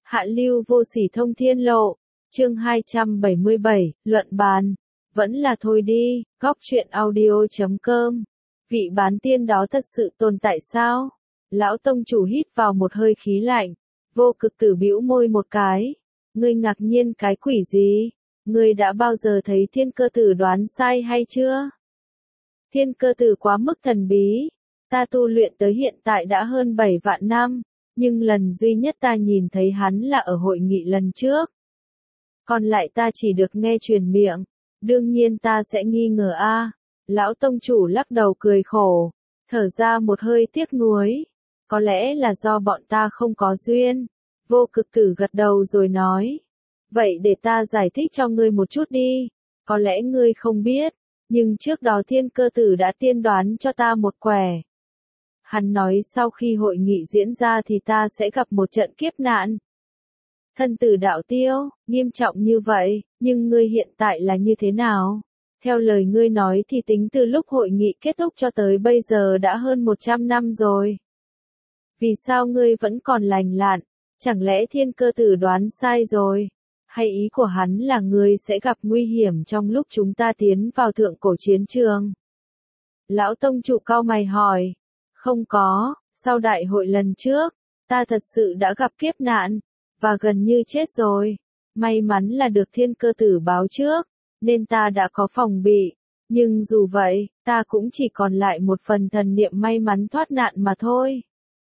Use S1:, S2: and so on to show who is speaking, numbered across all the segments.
S1: Hạ lưu vô sỉ thông thiên lộ, chương 277, luận bàn. Vẫn là thôi đi, góc truyện audio.com. Vị bán tiên đó thật sự tồn tại sao? Lão tông chủ hít vào một hơi khí lạnh, Vô Cực Tử bĩu môi một cái. Ngươi ngạc nhiên cái quỷ gì? Ngươi đã bao giờ thấy Thiên Cơ Tử đoán sai hay chưa? Thiên Cơ Tử quá mức thần bí. Ta tu luyện tới hiện tại đã hơn 7 vạn năm, nhưng lần duy nhất ta nhìn thấy hắn là ở hội nghị lần trước. Còn lại ta chỉ được nghe truyền miệng, đương nhiên ta sẽ nghi ngờ a. Lão tông chủ lắc đầu cười khổ, thở ra một hơi tiếc nuối. Có lẽ là do bọn ta không có duyên. Vô Cực Tử gật đầu rồi nói. Vậy để ta giải thích cho ngươi một chút đi. Có lẽ ngươi không biết, nhưng trước đó Thiên Cơ Tử đã tiên đoán cho ta một quẻ. Hắn nói sau khi hội nghị diễn ra thì ta sẽ gặp một trận kiếp nạn. Thân tử đạo tiêu, nghiêm trọng như vậy, nhưng ngươi hiện tại là như thế nào? Theo lời ngươi nói thì tính từ lúc hội nghị kết thúc cho tới bây giờ đã hơn 100 năm rồi. Vì sao ngươi vẫn còn lành lặn? Chẳng lẽ Thiên Cơ Tử đoán sai rồi? Hay ý của hắn là ngươi sẽ gặp nguy hiểm trong lúc chúng ta tiến vào thượng cổ chiến trường? Lão tông chủ cau mày hỏi. Không có, sau đại hội lần trước, ta thật sự đã gặp kiếp nạn, và gần như chết rồi. May mắn là được Thiên Cơ Tử báo trước, nên ta đã có phòng bị. Nhưng dù vậy, ta cũng chỉ còn lại một phần thần niệm may mắn thoát nạn mà thôi.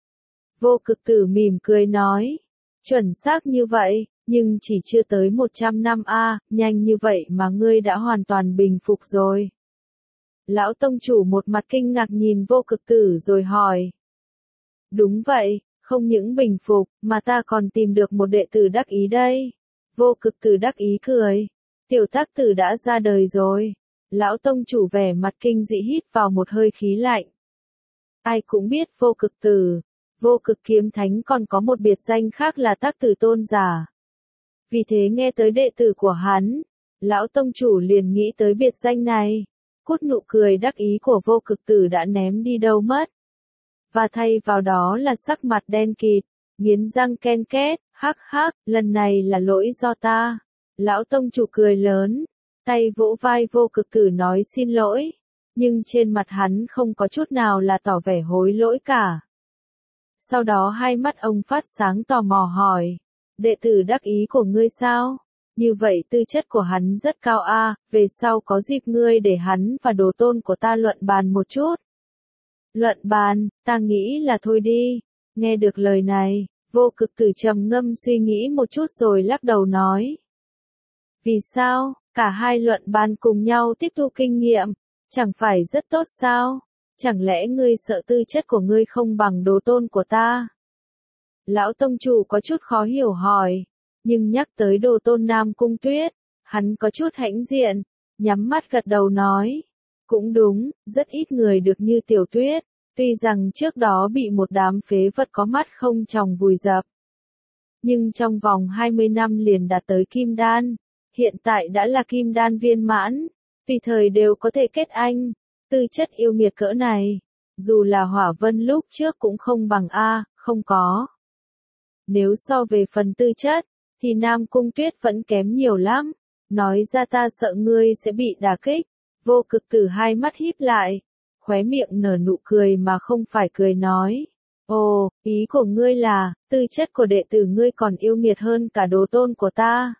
S1: Vô Cực Tử mỉm cười nói. Chuẩn xác như vậy, nhưng chỉ chưa tới 100 năm a, nhanh như vậy mà ngươi đã hoàn toàn bình phục rồi. Lão tông chủ một mặt kinh ngạc nhìn Vô Cực Tử rồi hỏi. Đúng vậy, không những bình phục, mà ta còn tìm được một đệ tử đắc ý đây. Vô Cực Tử đắc ý cười. Tiểu Tác Tử đã ra đời rồi. Lão tông chủ vẻ mặt kinh dị hít vào một hơi khí lạnh. Ai cũng biết Vô Cực Tử, Vô Cực Kiếm Thánh còn có một biệt danh khác là Tác Tử Tôn Giả. Vì thế nghe tới đệ tử của hắn, lão tông chủ liền nghĩ tới biệt danh này. Cút nụ cười đắc ý của Vô Cực Tử đã ném đi đâu mất. Và thay vào đó là sắc mặt đen kịt, nghiến răng ken két, hắc hắc, lần này là lỗi do ta. Lão tông chủ cười lớn, tay vỗ vai Vô Cực Tử nói xin lỗi, nhưng trên mặt hắn không có chút nào là tỏ vẻ hối lỗi cả. Sau đó hai mắt ông phát sáng tò mò hỏi, đệ tử đắc ý của ngươi sao? Như vậy tư chất của hắn rất cao a, về sau có dịp ngươi để hắn và đồ tôn của ta luận bàn một chút. Luận bàn, ta nghĩ là thôi đi. Nghe được lời này, Vô Cực Tử trầm ngâm suy nghĩ một chút rồi lắc đầu nói. Vì sao, cả hai luận bàn cùng nhau tiếp thu kinh nghiệm, chẳng phải rất tốt sao? Chẳng lẽ ngươi sợ tư chất của ngươi không bằng đồ tôn của ta? Lão tông chủ có chút khó hiểu hỏi. Nhưng nhắc tới đồ tôn Nam Cung Tuyết, hắn có chút hãnh diện, nhắm mắt gật đầu nói. Cũng đúng, rất ít người được như Tiểu Tuyết, tuy rằng trước đó bị một đám phế vật có mắt không tròng vùi dập. Nhưng trong vòng 20 năm liền đạt tới Kim Đan, hiện tại đã là Kim Đan viên mãn, tùy thời đều có thể kết anh, tư chất yêu nghiệt cỡ này, dù là Hỏa Vân lúc trước cũng không bằng a, không có. Nếu so về phần tư chất, thì Nam Cung Tuyết vẫn kém nhiều lắm. Nói ra ta sợ ngươi sẽ bị đả kích. Vô Cực Tử hai mắt híp lại, khóe miệng nở nụ cười mà không phải cười nói. Ồ, ý của ngươi là, tư chất của đệ tử ngươi còn yêu nghiệt hơn cả đồ tôn của ta.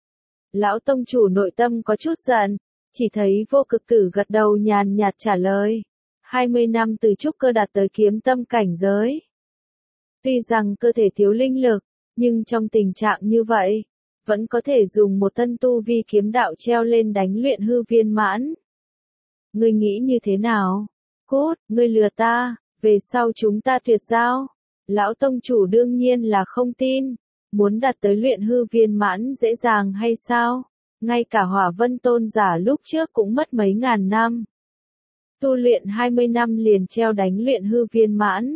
S1: Lão tông chủ nội tâm có chút giận, chỉ thấy Vô Cực Tử gật đầu nhàn nhạt trả lời. 20 năm từ trúc cơ đạt tới kiếm tâm cảnh giới. Tuy rằng cơ thể thiếu linh lực, nhưng trong tình trạng như vậy, vẫn có thể dùng một thân tu vi kiếm đạo treo lên đánh luyện hư viên mãn. Ngươi nghĩ như thế nào? Cút, ngươi lừa ta, về sau chúng ta tuyệt giao. Lão tông chủ đương nhiên là không tin, muốn đạt tới luyện hư viên mãn dễ dàng hay sao? Ngay cả Hỏa Vân Tôn Giả lúc trước cũng mất mấy ngàn năm. Tu luyện 20 năm liền treo đánh luyện hư viên mãn.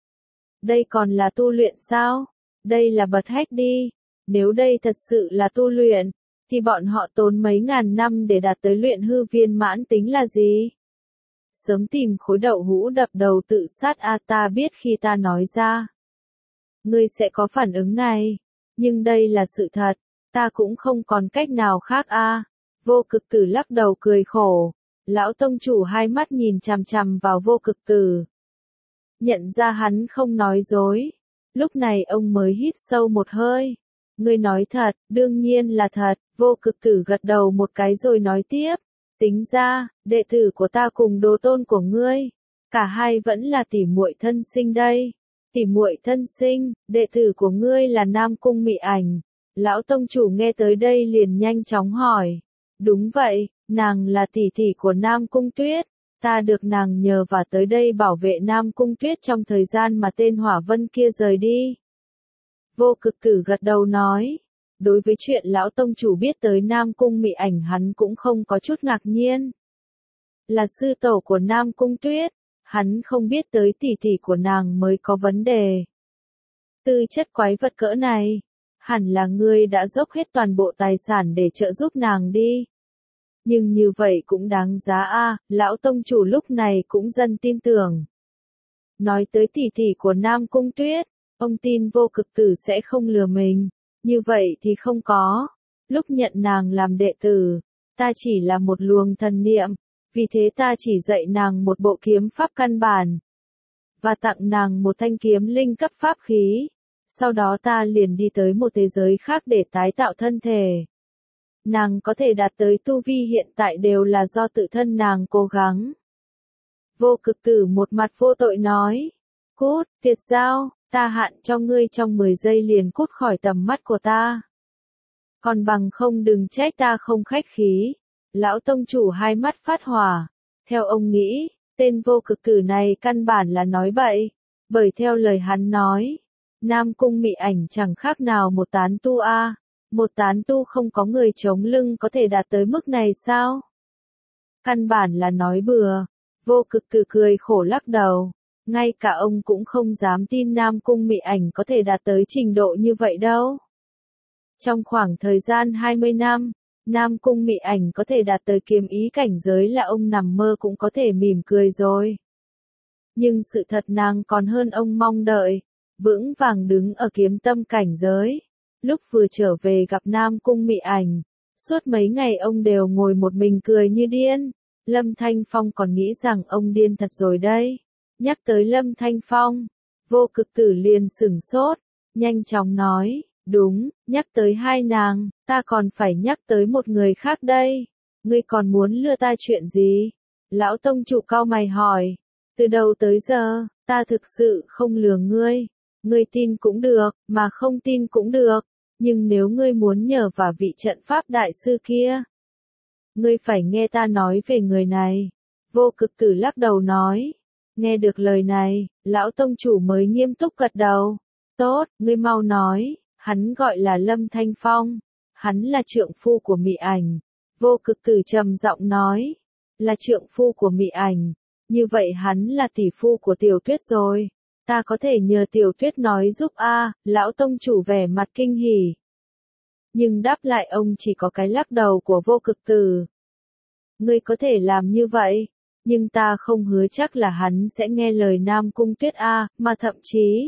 S1: Đây còn là tu luyện sao? Đây là bật hách đi. Nếu đây thật sự là tu luyện, thì bọn họ tốn mấy ngàn năm để đạt tới luyện hư viên mãn tính là gì? Sớm tìm khối đậu hũ đập đầu tự sát a, ta biết khi ta nói ra, ngươi sẽ có phản ứng này. Nhưng đây là sự thật, ta cũng không còn cách nào khác a. Vô Cực Tử lắc đầu cười khổ. Lão tông chủ hai mắt nhìn chằm chằm vào Vô Cực Tử. Nhận ra hắn không nói dối. Lúc này ông mới hít sâu một hơi. Ngươi nói thật, đương nhiên là thật. Vô Cực Tử gật đầu một cái rồi nói tiếp. Tính ra, đệ tử của ta cùng đồ tôn của ngươi, cả hai vẫn là tỉ muội thân sinh đây. Tỉ muội thân sinh, đệ tử của ngươi là Nam Cung Mị Ảnh. Lão tông chủ nghe tới đây liền nhanh chóng hỏi. Đúng vậy, nàng là tỷ tỷ của Nam Cung Tuyết. Ta được nàng nhờ và tới đây bảo vệ Nam Cung Tuyết trong thời gian mà tên Hỏa Vân kia rời đi. Vô Cực Tử gật đầu nói. Đối với chuyện lão tông chủ biết tới Nam Cung Mị Ảnh hắn cũng không có chút ngạc nhiên. Là sư tổ của Nam Cung Tuyết, hắn không biết tới tỷ tỷ của nàng mới có vấn đề. Tư chất quái vật cỡ này, hẳn là ngươi đã dốc hết toàn bộ tài sản để trợ giúp nàng đi. Nhưng như vậy cũng đáng giá a, lão tông chủ lúc này cũng dần tin tưởng. Nói tới tỷ tỷ của Nam Cung Tuyết, ông tin Vô Cực Tử sẽ không lừa mình. Như vậy thì không có. Lúc nhận nàng làm đệ tử, ta chỉ là một luồng thần niệm, vì thế ta chỉ dạy nàng một bộ kiếm pháp căn bản, và tặng nàng một thanh kiếm linh cấp pháp khí. Sau đó ta liền đi tới một thế giới khác để tái tạo thân thể. Nàng có thể đạt tới tu vi hiện tại đều là do tự thân nàng cố gắng. Vô Cực Tử một mặt vô tội nói. Cút, tuyệt giao. Ta hạn cho ngươi trong 10 giây liền cút khỏi tầm mắt của ta. Còn bằng không đừng trách ta không khách khí. Lão tông chủ hai mắt phát hỏa. Theo ông nghĩ, tên Vô Cực Tử này căn bản là nói bậy. Bởi theo lời hắn nói, Nam Cung Mị Ảnh chẳng khác nào một tán tu a. Một tán tu không có người chống lưng có thể đạt tới mức này sao? Căn bản là nói bừa. Vô Cực Tử cười khổ lắc đầu. Ngay cả ông cũng không dám tin Nam Cung Mị Ảnh có thể đạt tới trình độ như vậy đâu. Trong khoảng thời gian 20 năm, Nam Cung Mị Ảnh có thể đạt tới kiếm ý cảnh giới là ông nằm mơ cũng có thể mỉm cười rồi. Nhưng sự thật nàng còn hơn ông mong đợi, vững vàng đứng ở kiếm tâm cảnh giới. Lúc vừa trở về gặp Nam Cung Mị Ảnh, suốt mấy ngày ông đều ngồi một mình cười như điên. Lâm Thanh Phong còn nghĩ rằng ông điên thật rồi đây. Nhắc tới Lâm Thanh Phong, Vô Cực Tử liền sửng sốt, nhanh chóng nói, đúng, nhắc tới hai nàng, ta còn phải nhắc tới một người khác đây. Ngươi còn muốn lừa ta chuyện gì? Lão tông chủ cau mày hỏi, từ đầu tới giờ, ta thực sự không lừa ngươi. Ngươi tin cũng được, mà không tin cũng được, nhưng nếu ngươi muốn nhờ vào vị trận pháp đại sư kia, ngươi phải nghe ta nói về người này. Vô Cực Tử lắc đầu nói. Nghe được lời này, lão tông chủ mới nghiêm túc gật đầu. Tốt, ngươi mau nói, hắn gọi là Lâm Thanh Phong. Hắn là trượng phu của Mị Ảnh. Vô Cực Tử trầm giọng nói. Là trượng phu của Mị Ảnh. Như vậy hắn là tỷ phu của Tiểu Tuyết rồi. Ta có thể nhờ Tiểu Tuyết nói giúp a. Lão tông chủ vẻ mặt kinh hỉ. Nhưng đáp lại ông chỉ có cái lắc đầu của Vô Cực Tử. Ngươi có thể làm như vậy. Nhưng ta không hứa chắc là hắn sẽ nghe lời Nam Cung Tuyết a, mà thậm chí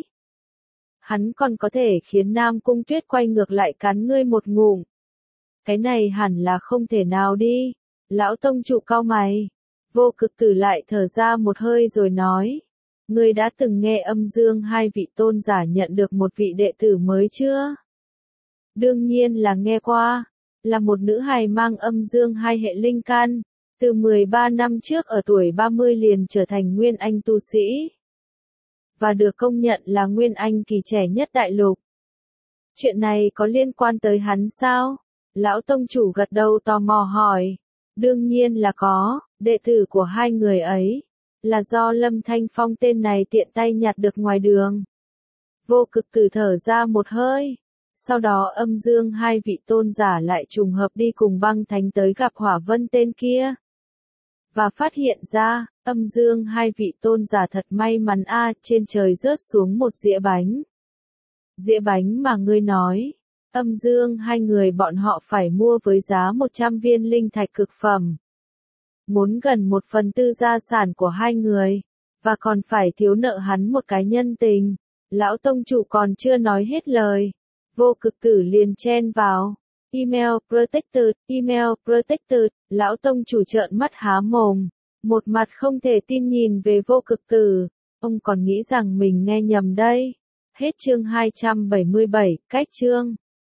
S1: hắn còn có thể khiến Nam Cung Tuyết quay ngược lại cắn ngươi một ngụm. Cái này hẳn là không thể nào đi. Lão tông chủ cau mày. Vô Cực Tử lại thở ra một hơi rồi nói. Ngươi đã từng nghe Âm Dương hai vị tôn giả nhận được một vị đệ tử mới chưa? Đương nhiên là nghe qua. Là một nữ hài mang Âm Dương hai hệ linh căn. Từ 13 năm trước ở tuổi 30 liền trở thành Nguyên Anh tu sĩ. Và được công nhận là Nguyên Anh kỳ trẻ nhất đại lục. Chuyện này có liên quan tới hắn sao? Lão tông chủ gật đầu tò mò hỏi. Đương nhiên là có, đệ tử của hai người ấy. Là do Lâm Thanh Phong tên này tiện tay nhặt được ngoài đường. Vô Cực Tử thở ra một hơi. Sau đó Âm Dương hai vị tôn giả lại trùng hợp đi cùng Băng Thánh tới gặp Hỏa Vân tên kia. Và phát hiện ra, Âm Dương hai vị tôn giả thật may mắn a, trên trời rớt xuống một dĩa bánh. Dĩa bánh mà ngươi nói, Âm Dương hai người bọn họ phải mua với giá 100 viên linh thạch cực phẩm. Muốn gần 1/4 gia sản của hai người, và còn phải thiếu nợ hắn một cái nhân tình. Lão tông chủ còn chưa nói hết lời. Vô Cực Tử liền chen vào. Email protected, lão tông chủ trợn mắt há mồm, một mặt không thể tin nhìn về Vô Cực Tử, ông còn nghĩ rằng mình nghe nhầm đây. Hết chương 277, cách chương.